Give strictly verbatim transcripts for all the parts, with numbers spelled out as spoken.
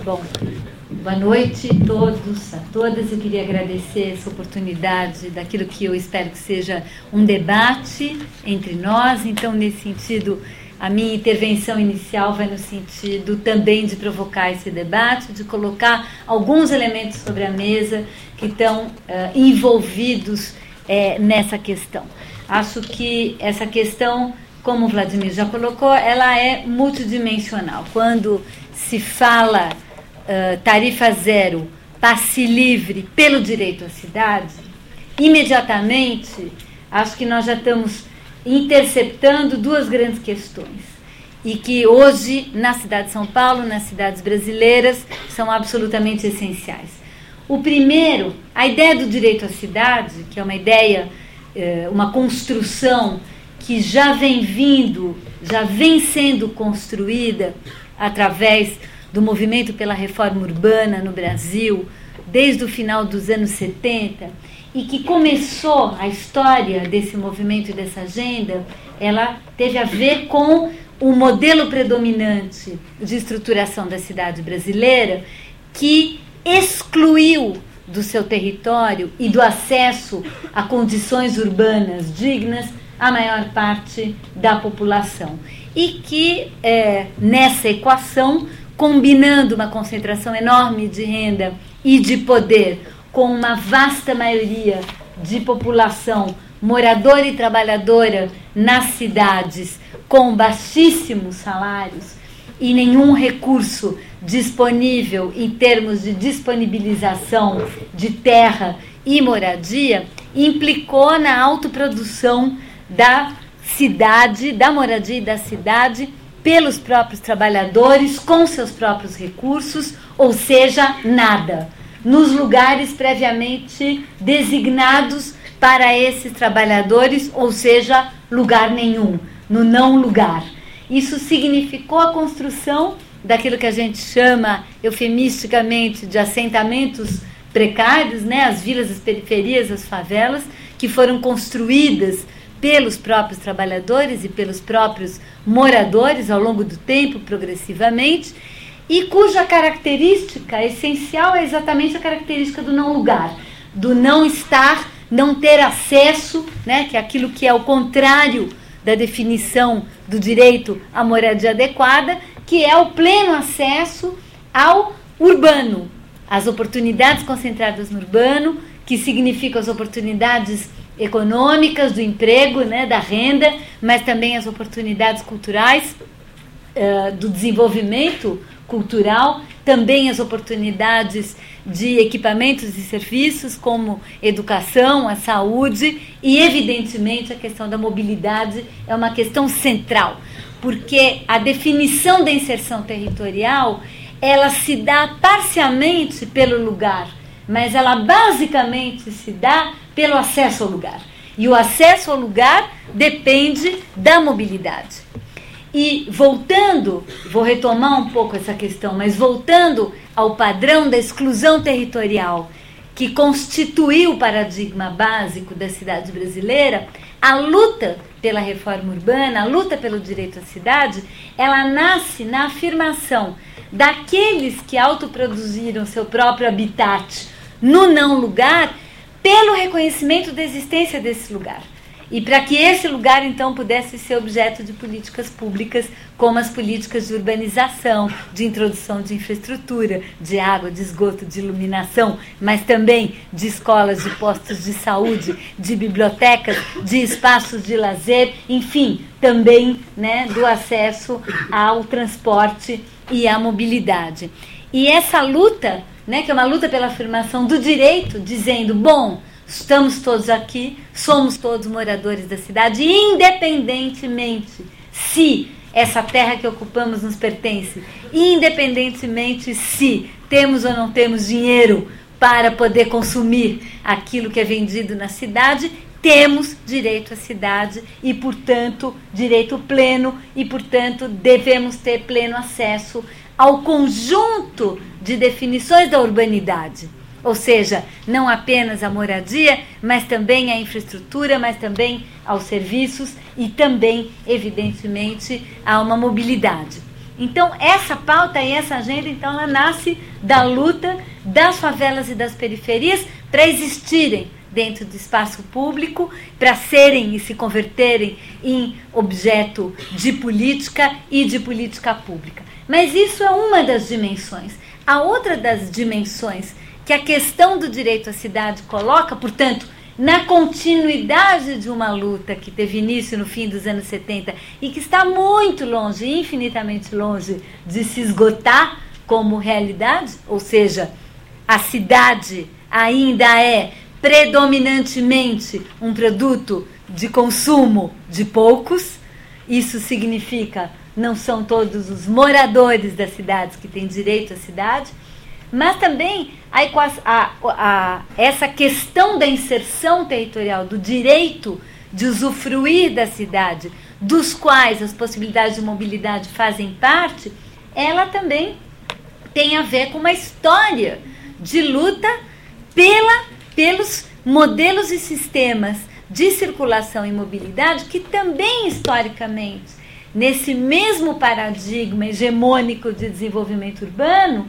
Bom, boa noite a todos, a todas. Eu queria agradecer essa oportunidade daquilo que eu espero que seja um debate entre nós. Então, nesse sentido, a minha intervenção inicial vai no sentido também de provocar esse debate, de colocar alguns elementos sobre a mesa que estão uh, envolvidos uh, nessa questão. Acho que essa questão, como o Vladimir já colocou, ela é multidimensional. Quando se fala uh, tarifa zero, passe livre pelo direito à cidade, imediatamente acho que nós já estamos interceptando duas grandes questões e que hoje na cidade de São Paulo, nas cidades brasileiras, são absolutamente essenciais. O primeiro, a ideia do direito à cidade, que é uma ideia, uma construção que já vem vindo, já vem sendo construída através do movimento pela reforma urbana no Brasil, desde o final dos anos setenta, e que começou a história desse movimento e dessa agenda, ela teve a ver com o modelo predominante de estruturação da cidade brasileira, que excluiu do seu território e do acesso a condições urbanas dignas a maior parte da população. E que, é, nessa equação, combinando uma concentração enorme de renda e de poder com uma vasta maioria de população moradora e trabalhadora nas cidades com baixíssimos salários e nenhum recurso disponível em termos de disponibilização de terra e moradia, implicou na autoprodução da cidade, da moradia e da cidade pelos próprios trabalhadores, com seus próprios recursos, ou seja, nada, nos lugares previamente designados para esses trabalhadores, ou seja, lugar nenhum, no não lugar. Isso significou a construção daquilo que a gente chama eufemisticamente de assentamentos precários, né? As vilas, as periferias, as favelas, que foram construídas pelos próprios trabalhadores e pelos próprios moradores ao longo do tempo, progressivamente, e cuja característica essencial é exatamente a característica do não lugar, do não estar, não ter acesso, né, que é aquilo que é o contrário da definição do direito à moradia adequada, que é o pleno acesso ao urbano, às oportunidades concentradas no urbano, que significam as oportunidades econômicas, do emprego, né, da renda, mas também as oportunidades culturais, uh, do desenvolvimento cultural, também as oportunidades de equipamentos e serviços como educação, a saúde e, evidentemente, a questão da mobilidade é uma questão central, porque a definição da inserção territorial, ela se dá parcialmente pelo lugar, mas ela basicamente se dá pelo acesso ao lugar. E o acesso ao lugar depende da mobilidade. E voltando, vou retomar um pouco essa questão, mas voltando ao padrão da exclusão territorial que constituiu o paradigma básico da cidade brasileira, a luta pela reforma urbana, a luta pelo direito à cidade, ela nasce na afirmação daqueles que autoproduziram seu próprio habitat no não lugar, pelo reconhecimento da existência desse lugar. E para que esse lugar, então, pudesse ser objeto de políticas públicas, como as políticas de urbanização, de introdução de infraestrutura, de água, de esgoto, de iluminação, mas também de escolas, de postos de saúde, de bibliotecas, de espaços de lazer, enfim, também, né, do acesso ao transporte e à mobilidade. E essa luta, né, que é uma luta pela afirmação do direito, dizendo, bom, estamos todos aqui, somos todos moradores da cidade, independentemente se essa terra que ocupamos nos pertence, independentemente se temos ou não temos dinheiro para poder consumir aquilo que é vendido na cidade, temos direito à cidade e, portanto, direito pleno e, portanto, devemos ter pleno acesso ao conjunto de definições da urbanidade. Ou seja, não apenas a moradia, mas também a infraestrutura, mas também aos serviços e também, evidentemente, a uma mobilidade. Então, essa pauta e essa agenda, então, ela nasce da luta das favelas e das periferias para existirem dentro do espaço público, para serem e se converterem em objeto de política e de política pública. Mas isso é uma das dimensões. A outra das dimensões que a questão do direito à cidade coloca, portanto, na continuidade de uma luta que teve início no fim dos anos setenta e que está muito longe, infinitamente longe, de se esgotar como realidade, ou seja, a cidade ainda é predominantemente um produto de consumo de poucos. Isso significa, não são todos os moradores das cidades que têm direito à cidade, mas também a, a, a, essa questão da inserção territorial, do direito de usufruir da cidade, dos quais as possibilidades de mobilidade fazem parte, ela também tem a ver com uma história de luta pela, pelos modelos e sistemas de circulação e mobilidade que também, historicamente, nesse mesmo paradigma hegemônico de desenvolvimento urbano,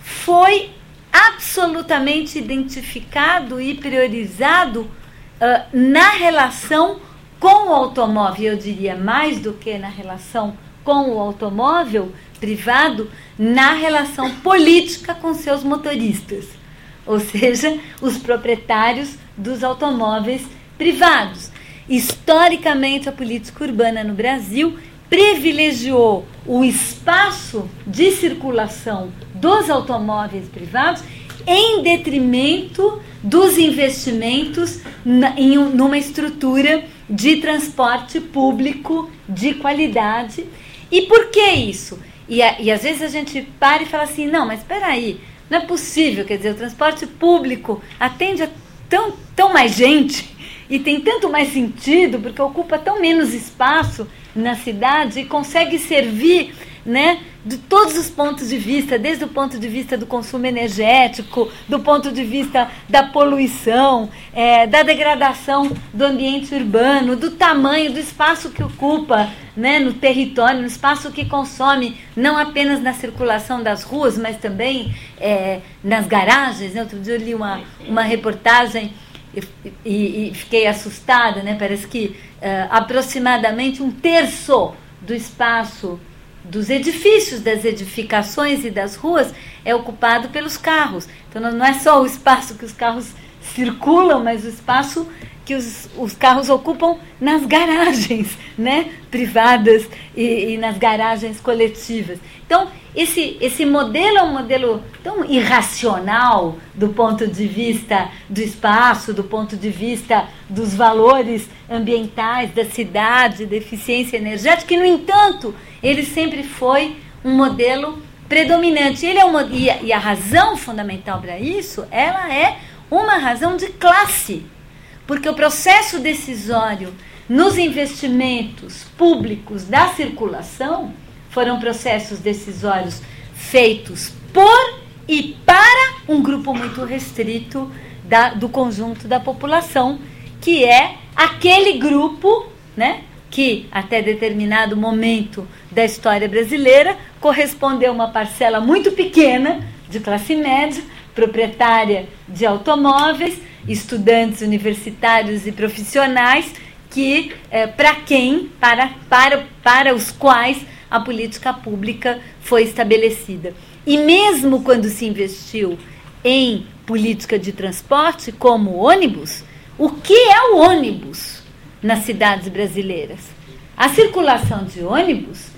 foi absolutamente identificado e priorizado uh, na relação com o automóvel, eu diria mais do que na relação com o automóvel privado, na relação política com seus motoristas, ou seja, os proprietários dos automóveis privados. Historicamente, a política urbana no Brasil privilegiou o espaço de circulação dos automóveis privados em detrimento dos investimentos na, em um, numa estrutura de transporte público de qualidade. E por que isso? E, a, e às vezes a gente para e fala assim, não, mas espera aí, não é possível, quer dizer, o transporte público atende a tão, tão mais gente e tem tanto mais sentido, porque ocupa tão menos espaço na cidade e consegue servir, né, de todos os pontos de vista, desde o ponto de vista do consumo energético, do ponto de vista da poluição, é, da degradação do ambiente urbano, do tamanho, do espaço que ocupa, né, no território, no espaço que consome, não apenas na circulação das ruas, mas também é, nas garagens. Né? Outro dia eu li uma, uma reportagem e, e, e fiquei assustada, né? Parece que uh, aproximadamente um terço do espaço dos edifícios, das edificações e das ruas é ocupado pelos carros. Então não é só o espaço que os carros circulam, mas o espaço que os, os carros ocupam nas garagens, né, privadas e, e nas garagens coletivas. Então, esse, esse modelo é um modelo tão irracional do ponto de vista do espaço, do ponto de vista dos valores ambientais, da cidade, da eficiência energética, que, no entanto, ele sempre foi um modelo predominante. Ele é uma, e, a, e a razão fundamental para isso, ela é uma razão de classe. Porque o processo decisório nos investimentos públicos da circulação foram processos decisórios feitos por e para um grupo muito restrito da, do conjunto da população, que é aquele grupo, né, que até determinado momento da história brasileira correspondeu a uma parcela muito pequena de classe média, proprietária de automóveis, estudantes universitários e profissionais, que é, para quem, para, para, para os quais a política pública foi estabelecida. E mesmo quando se investiu em política de transporte, como o ônibus, o que é o ônibus nas cidades brasileiras? A circulação de ônibus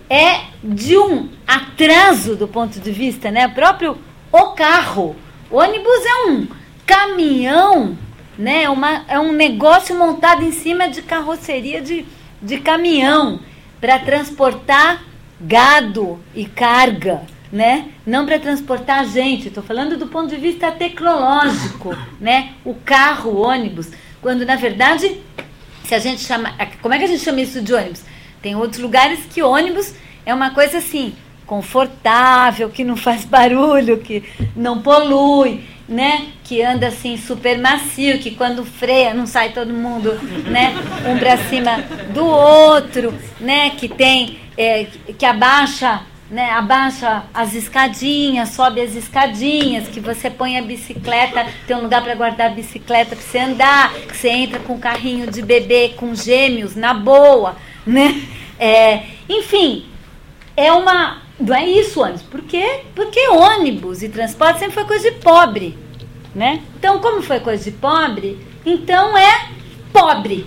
é de um atraso do ponto de vista, né, próprio o carro. O ônibus é um caminhão, né, uma, é um negócio montado em cima de carroceria de, de caminhão para transportar gado e carga, né? Não para transportar gente. Estou falando do ponto de vista tecnológico, né? O carro, o ônibus, quando na verdade, se a gente chama, como é que a gente chama isso de ônibus? Tem outros lugares que ônibus é uma coisa assim, confortável, que não faz barulho, que não polui, né, que anda assim super macio, que quando freia não sai todo mundo, né, um para cima do outro, né, que tem é, que abaixa né, abaixa as escadinhas, sobe as escadinhas, que você põe a bicicleta, tem um lugar para guardar a bicicleta para você andar, que você entra com um carrinho de bebê com gêmeos na boa, né? É, enfim, é uma... Não é isso, ônibus. Por quê? Porque ônibus e transporte sempre foi coisa de pobre, né? Então, como foi coisa de pobre, então é pobre.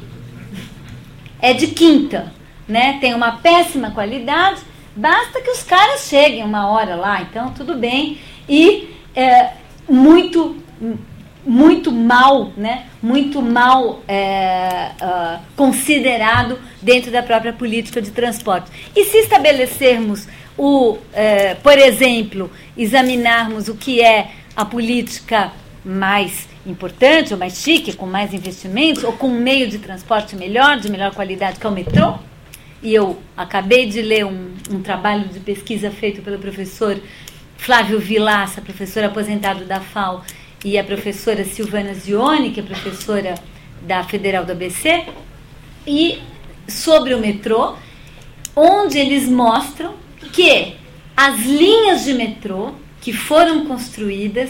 É de quinta, né? Tem uma péssima qualidade, basta que os caras cheguem uma hora lá, então tudo bem. E é, muito, muito mal, né? Muito mal é, uh, considerado dentro da própria política de transporte. E se estabelecermos o, é, por exemplo, examinarmos o que é a política mais importante, ou mais chique, com mais investimentos, ou com um meio de transporte melhor, de melhor qualidade, que é o metrô. E eu acabei de ler um, um trabalho de pesquisa feito pelo professor Flávio Vilaça, professor aposentado da F A O, e a professora Silvana Zioni, que é professora da Federal do A B C, e sobre o metrô, onde eles mostram que as linhas de metrô que foram construídas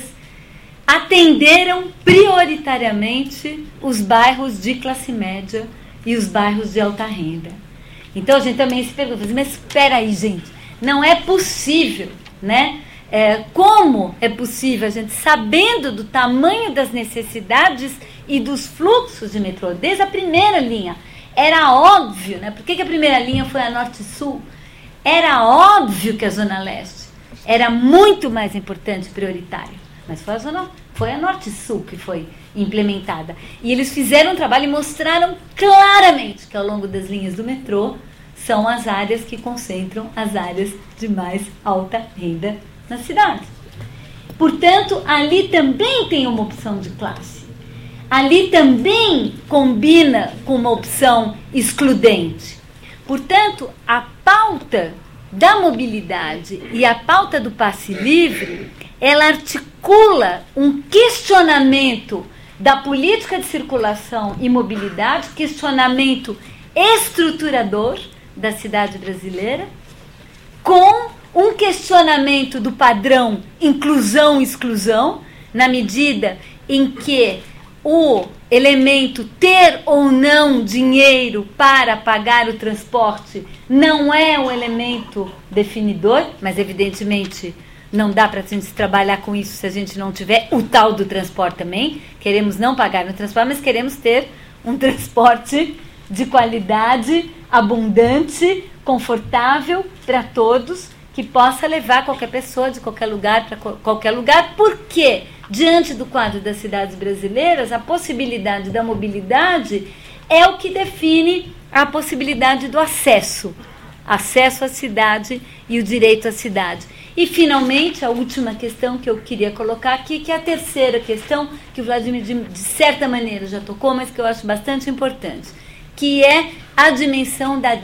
atenderam prioritariamente os bairros de classe média e os bairros de alta renda. Então a gente também se pergunta, mas espera aí, gente, não é possível, né? É, como é possível a gente, sabendo do tamanho das necessidades e dos fluxos de metrô, desde a primeira linha, era óbvio, né? Por que que a primeira linha foi a Norte-Sul? Era óbvio que a Zona Leste era muito mais importante e prioritária, mas foi a Zona, foi a Norte-Sul que foi implementada. E eles fizeram um trabalho e mostraram claramente que ao longo das linhas do metrô são as áreas que concentram as áreas de mais alta renda na cidade. Portanto, ali também tem uma opção de classe. Ali também combina com uma opção excludente. Portanto, a pauta da mobilidade e a pauta do passe livre, ela articula um questionamento da política de circulação e mobilidade, questionamento estruturador da cidade brasileira, com um questionamento do padrão inclusão-exclusão, na medida em que o elemento ter ou não dinheiro para pagar o transporte não é um elemento definidor, mas evidentemente não dá para a gente trabalhar com isso se a gente não tiver o tal do transporte também. Queremos não pagar no transporte, mas queremos ter um transporte de qualidade, abundante, confortável para todos, que possa levar qualquer pessoa de qualquer lugar para qualquer lugar, porque diante do quadro das cidades brasileiras, a possibilidade da mobilidade é o que define a possibilidade do acesso, acesso à cidade e o direito à cidade. E, finalmente, a última questão que eu queria colocar aqui, que é a terceira questão, que o Vladimir, de, de certa maneira, já tocou, mas que eu acho bastante importante, que é a dimensão da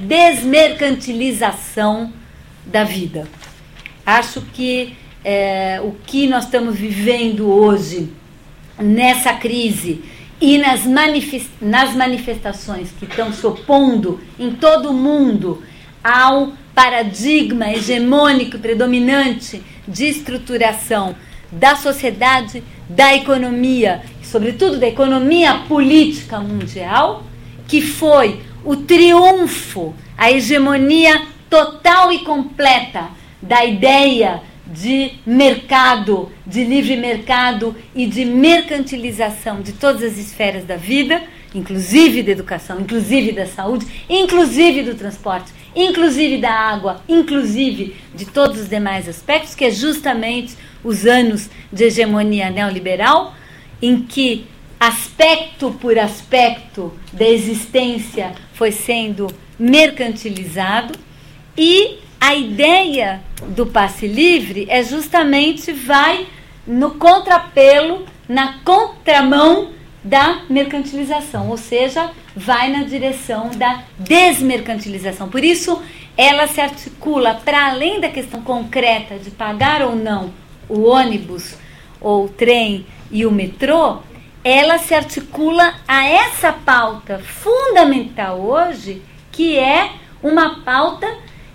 desmercantilização da vida. Acho que é, o que nós estamos vivendo hoje, nessa crise, e nas, manifest, nas manifestações que estão se opondo em todo o mundo ao paradigma hegemônico e predominante de estruturação da sociedade, da economia, e sobretudo da economia política mundial, que foi o triunfo, a hegemonia total e completa da ideia de mercado, de livre mercado e de mercantilização de todas as esferas da vida, inclusive da educação, inclusive da saúde, inclusive do transporte, inclusive da água, inclusive de todos os demais aspectos, que é justamente os anos de hegemonia neoliberal, em que aspecto por aspecto da existência foi sendo mercantilizado. E a ideia do passe livre é justamente, vai no contrapelo, na contramão da mercantilização, ou seja, vai na direção da desmercantilização. Por isso, ela se articula para além da questão concreta de pagar ou não o ônibus, ou o trem e o metrô, ela se articula a essa pauta fundamental hoje, que é uma pauta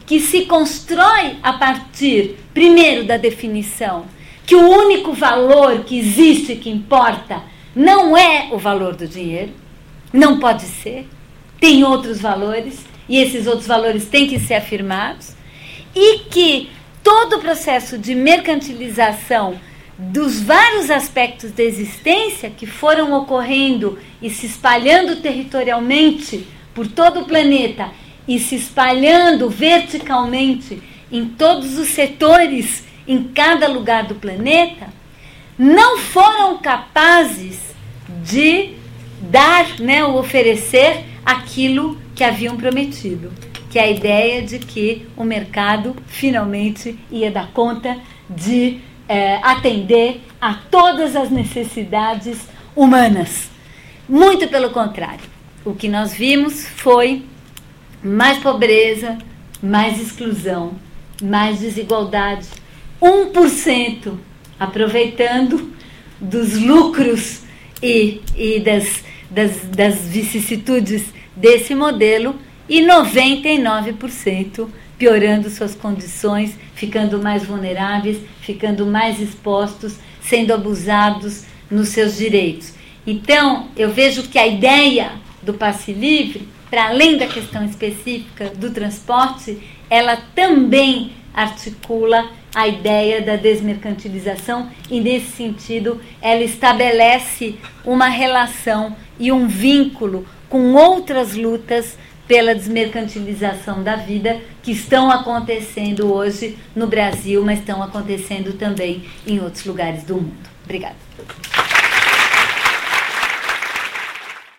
que se constrói a partir, primeiro, da definição que o único valor que existe e que importa não é o valor do dinheiro, não pode ser, tem outros valores, e esses outros valores têm que ser afirmados, e que todo o processo de mercantilização dos vários aspectos da existência que foram ocorrendo e se espalhando territorialmente por todo o planeta e se espalhando verticalmente em todos os setores, em cada lugar do planeta, não foram capazes de dar, né, ou oferecer aquilo que haviam prometido, que é a ideia de que o mercado finalmente ia dar conta de é, atender a todas as necessidades humanas. Muito pelo contrário, o que nós vimos foi mais pobreza, mais exclusão, mais desigualdade, um por cento aproveitando dos lucros e, e das, das, das vicissitudes desse modelo, e noventa e nove por cento piorando suas condições, ficando mais vulneráveis, ficando mais expostos, sendo abusados nos seus direitos. Então, eu vejo que a ideia do passe livre, para além da questão específica do transporte, ela também articula a ideia da desmercantilização e, nesse sentido, ela estabelece uma relação e um vínculo com outras lutas pela desmercantilização da vida que estão acontecendo hoje no Brasil, mas estão acontecendo também em outros lugares do mundo. Obrigada.